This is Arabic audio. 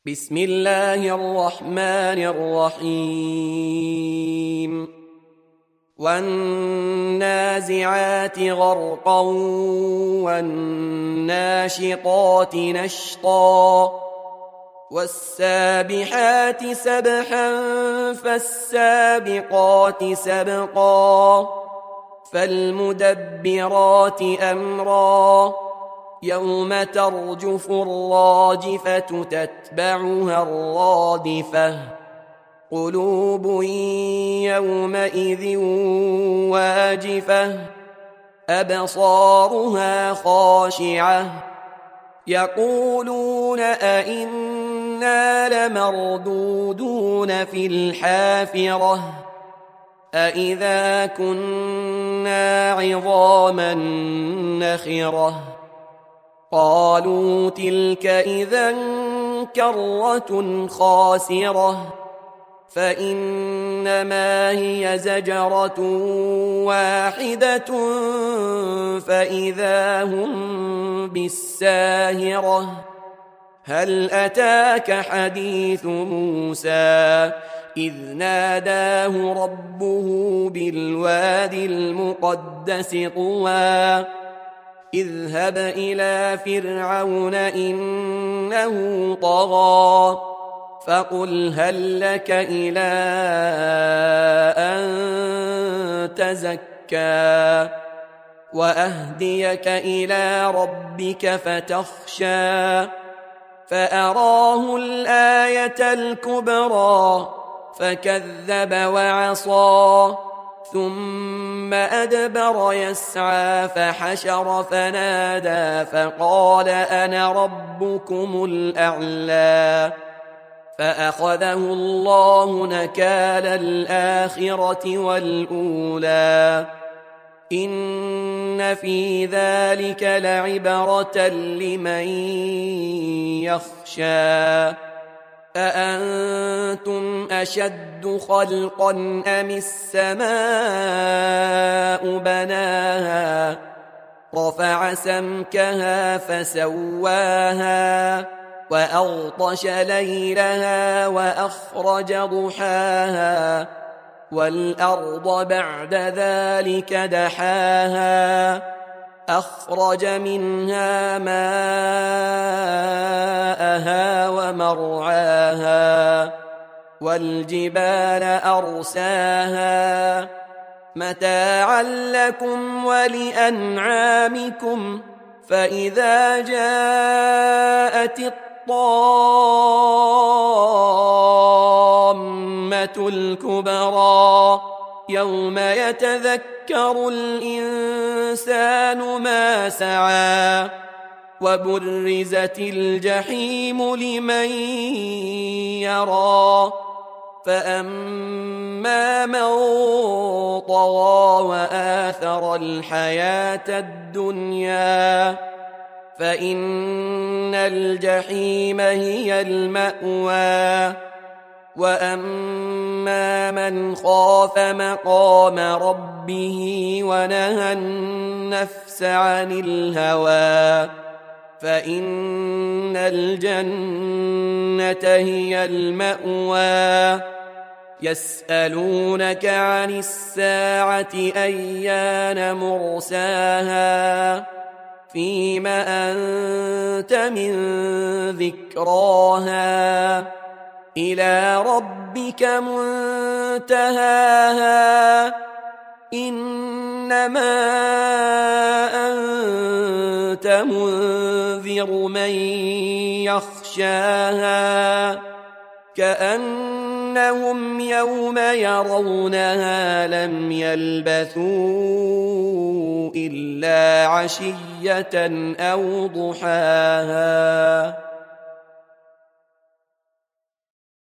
بسم الله الرحمن الرحيم والنازعات غرقا والناشطات نشطا والسابحات سبحا فالسابقات سبقا فالمدبرات أمرا يوم ترجف الراجفة تتبعها الرادفة قلوب يومئذ واجفة أبصارها خاشعة يقولون أئنا لمردودون في الحافرة أئذا كنا عظاما نخرة قالوا تلك إذا كرة خاسرة فإنما هي زجرة واحدة فإذا هم بالساهرة هل أتاك حديث موسى إذ ناداه ربه بالوادي المقدس طوى اذهب إلى فرعون إنه طغى فقل هل لك إلى أن تزكى وأهديك إلى ربك فتخشى فأراه الآية الكبرى فكذب وعصى ثم أدبر يسعى فحشر فنادى فقال أنا ربكم الأعلى فأخذه الله نكال الآخرة والأولى إن في ذلك لعبرة لمن يخشى أأنتم أشد خلقا أم السماء بناها رفع سمكها فسواها وأغطش ليلها وأخرج ضحاها والأرض بعد ذلك دحاها أخرج منها ماءها ومرعاها والجبال أرساها متاعا لكم ولأنعامكم فإذا جاءت الطامة الكبرى يوم يتذكر الإنسان ما سعى وبرزت الجحيم لمن يرى فأما من طغى وآثر الحياة الدنيا فإن الجحيم هي المأوى وأما من خاف مقام ربه ونهى النفس عن الهوى فإن الجنة هي المأوى يسألونك عن الساعة أيان مرساها فيم أنت من ذكراها إلى ربك منتهاها إنما أنت منذر من يخشاها كأنهم يوم يرونها لم يلبثوا إلا عشية أو ضحاها